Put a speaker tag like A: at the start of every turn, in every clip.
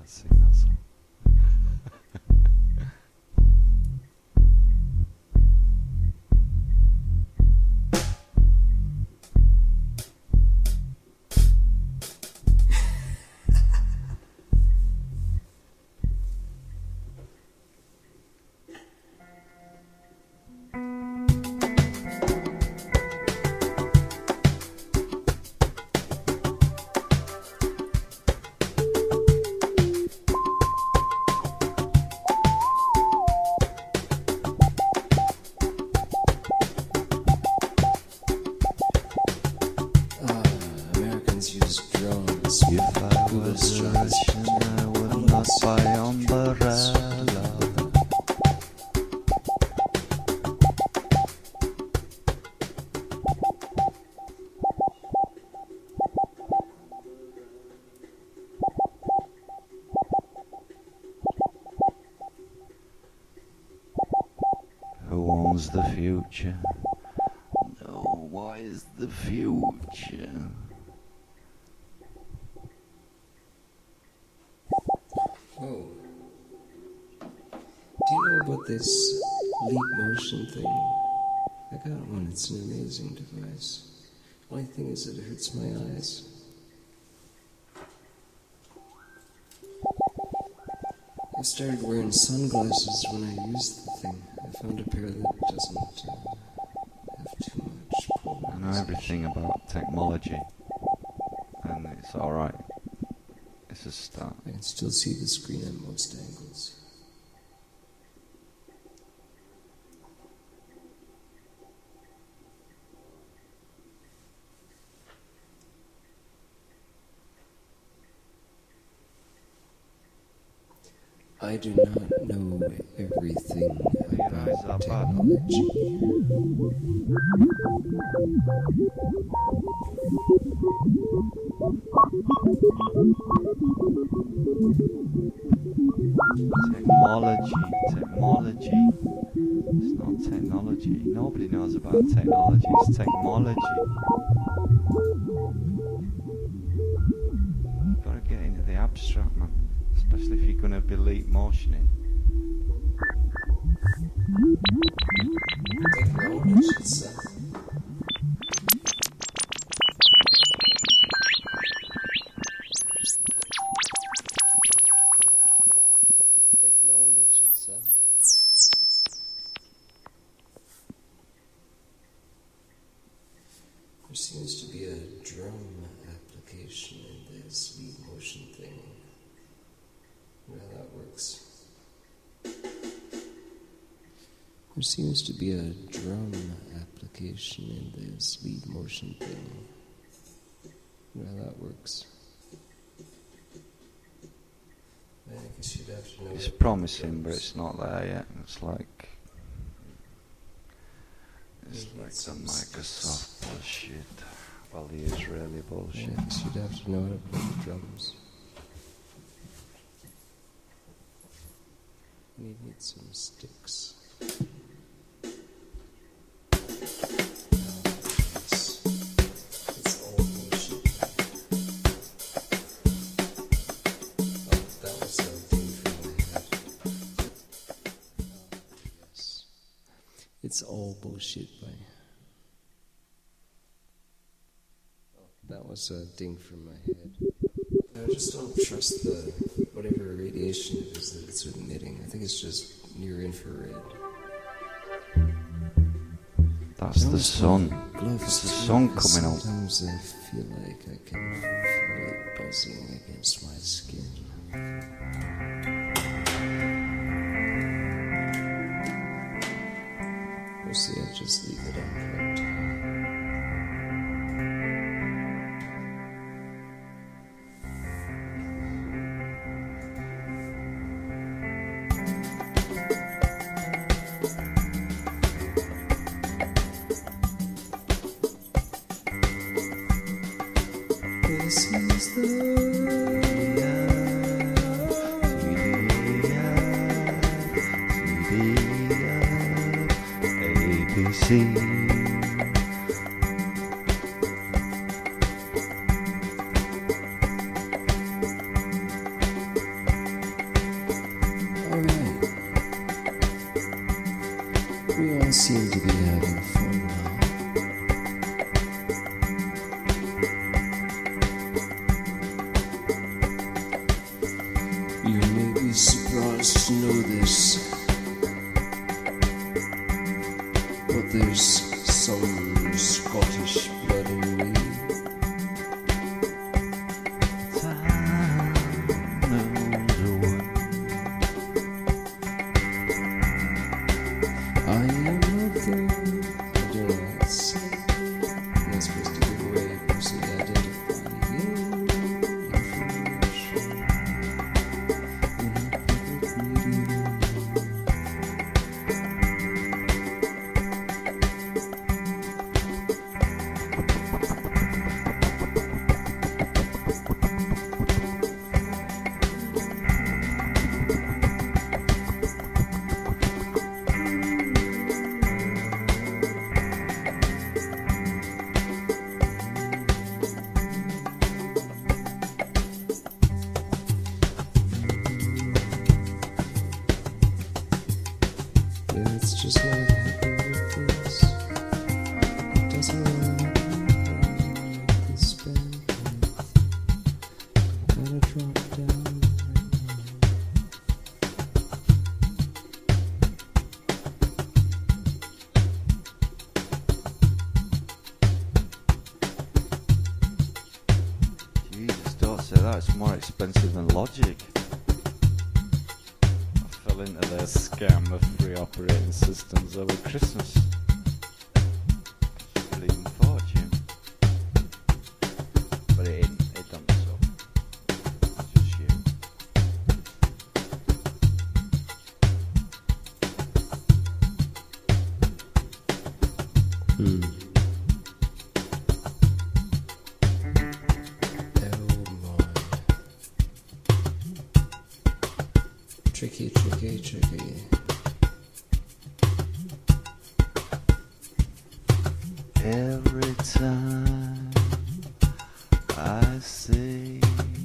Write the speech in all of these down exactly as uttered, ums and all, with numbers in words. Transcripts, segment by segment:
A: sing that song.
B: If I was Russian, I would not buy umbrella. Who owns the future? No, what is the future?
C: Oh. Do you know about this Leap Motion thing? I got one, it's an amazing device. Only thing is that it hurts my eyes. I started wearing sunglasses when I used the thing. I found a pair that doesn't uh, have too much polarization.
B: I know everything about technology, and it's alright. It's a start.
C: I can still see the screen at most angles. I do not know everything
B: Your eyes are
C: about
B: bad.
C: technology.
B: Technology, technology. It's not technology. Nobody knows about technology. It's technology. You've got to get into the abstract, man. Especially if you're going to be leap motioning.
C: Technology, sir. Technology, sir. There seems to be a drum application in this Leap Motion thing. How that works. There seems to be a drum application in this Leap Motion thing. How that works. I guess you'd have to know.
B: It's promising, but it's not there yet. It's like it's like the Microsoft bullshit. Well, the Israeli bullshit.
C: I guess you'd have to know how to play the drums. And you'd need some sticks. It's all bullshit. Oh, that was something from my head. Oh, yes. It's all bullshit by. Oh, that was a ding from my head. I just don't trust the whatever radiation it is that it's emitting. I think it's just near infrared.
B: That's the sun.
C: Gloves
B: It's the
C: too,
B: sun
C: because
B: coming out.
C: Sometimes I feel like I can feel it buzzing against my skin. Mostly I just leave it unplugged. This is the
B: A B C.
C: all seem to be having fun now. You may be surprised to know this, but there's some Scottish blood in me. I am of the, I do not say, I'm not supposed to give away personally identifying information in a public meeting. Yeah, it's just not happy with this. It doesn't want to like this bandwidth. Gotta drop down right
B: Jesus, don't say that. It's more expensive than Logic. I fell into their scam of free operating systems over Christmas. Bleeding fortune. But it ain't. It don't so. It's just you.
C: Hmm. Tricky, tricky, tricky.
B: Every time I see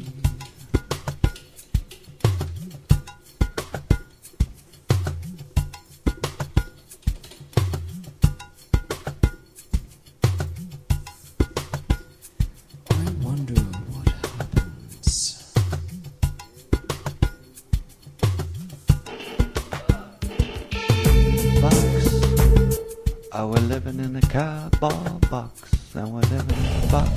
C: I wonder what happens.
B: box. Oh, we're living in a cardboard box, and we're living in a box.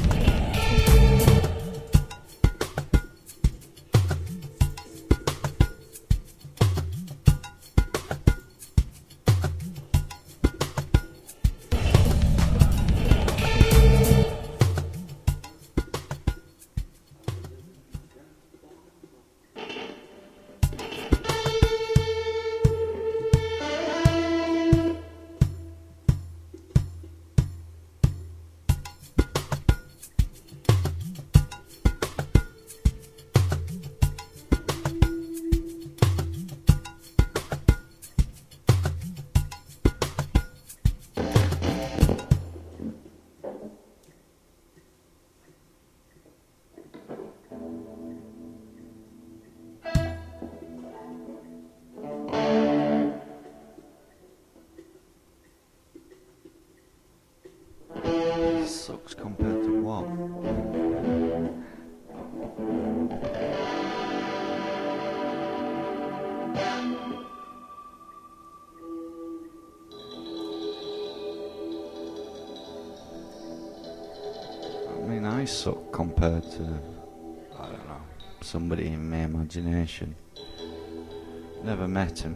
B: Sucks compared to what? I mean, I suck compared to, I don't know, somebody in my imagination. Never met him.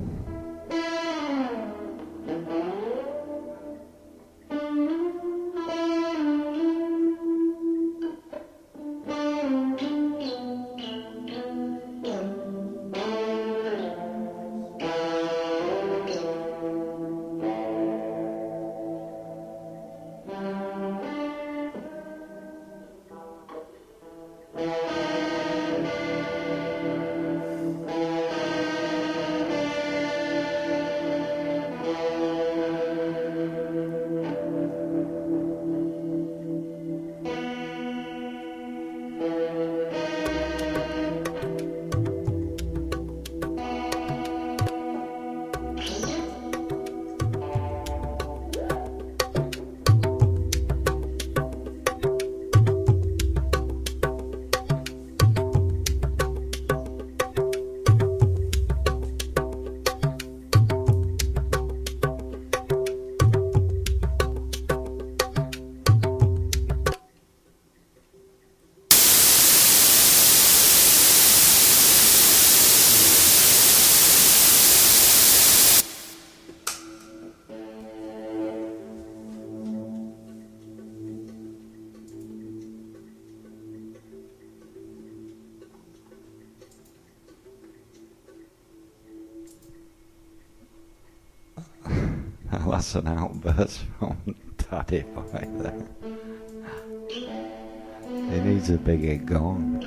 B: That's an outburst from Daddy Boy there. He needs a bigger gong.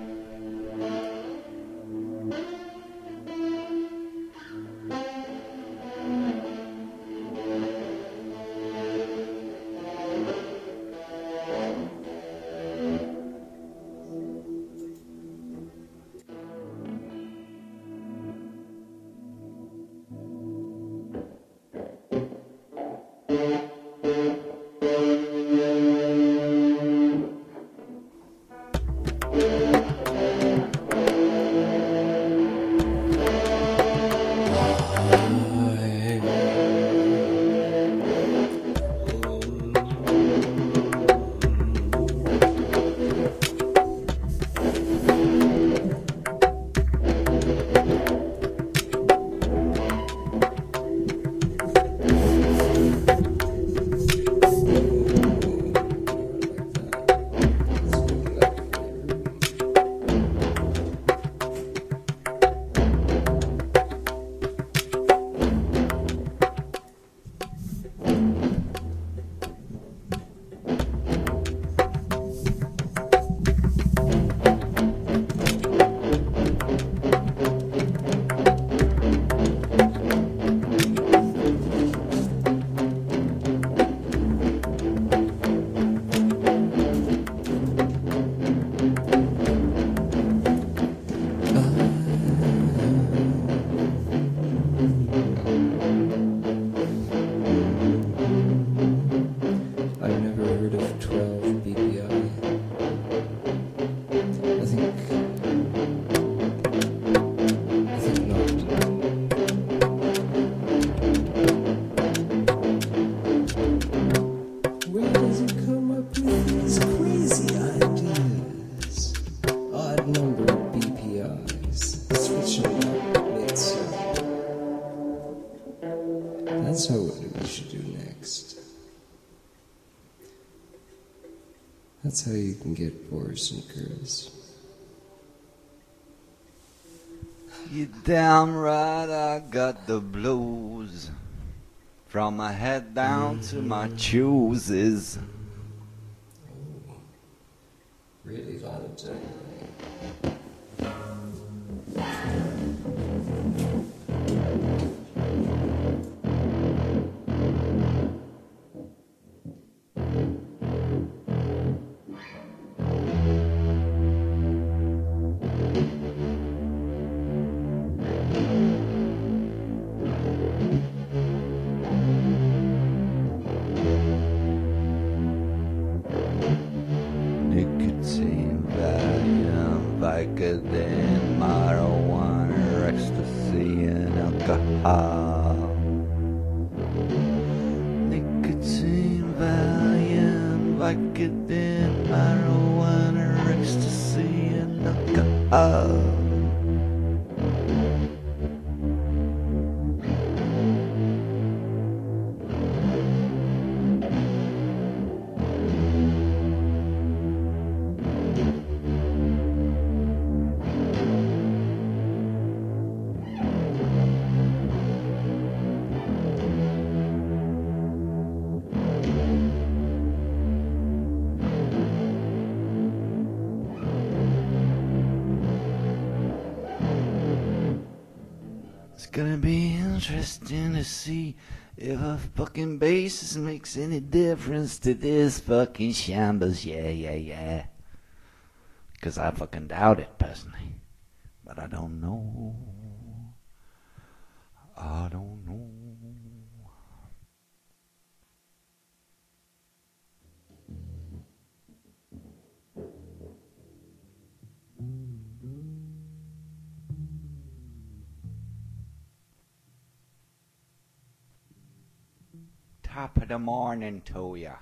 C: That's what we should do next. That's how you can get Boris and girls.
B: You damn right I got the blues. From my head down to my chooses.
C: Oh, really lot of time.
B: Nicotine, Valium, Vicodin, marijuana, ecstasy, and alcohol. Nicotine, Valium, Vicodin, marijuana, ecstasy, and alcohol. It's gonna be interesting to see if a fucking basis makes any difference to this fucking shambles. Yeah, yeah, yeah. Because I fucking doubt it, personally. But I don't know. I don't know. Top of the morning to ya.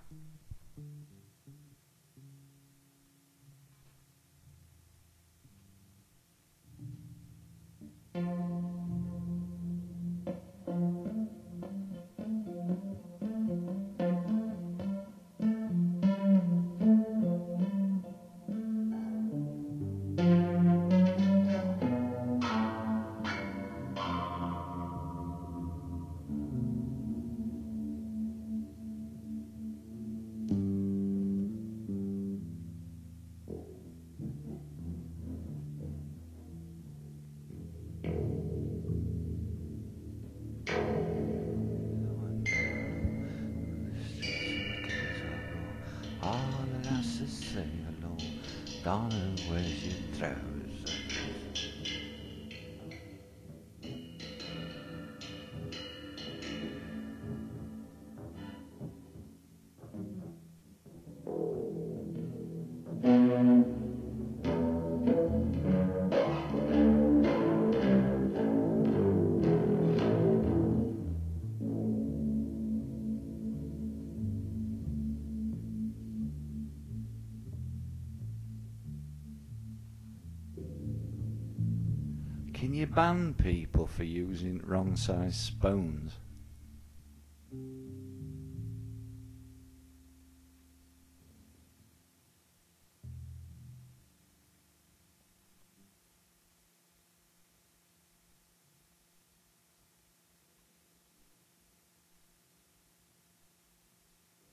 B: Donna wears your trousers. Can you ban people for using wrong size spoons?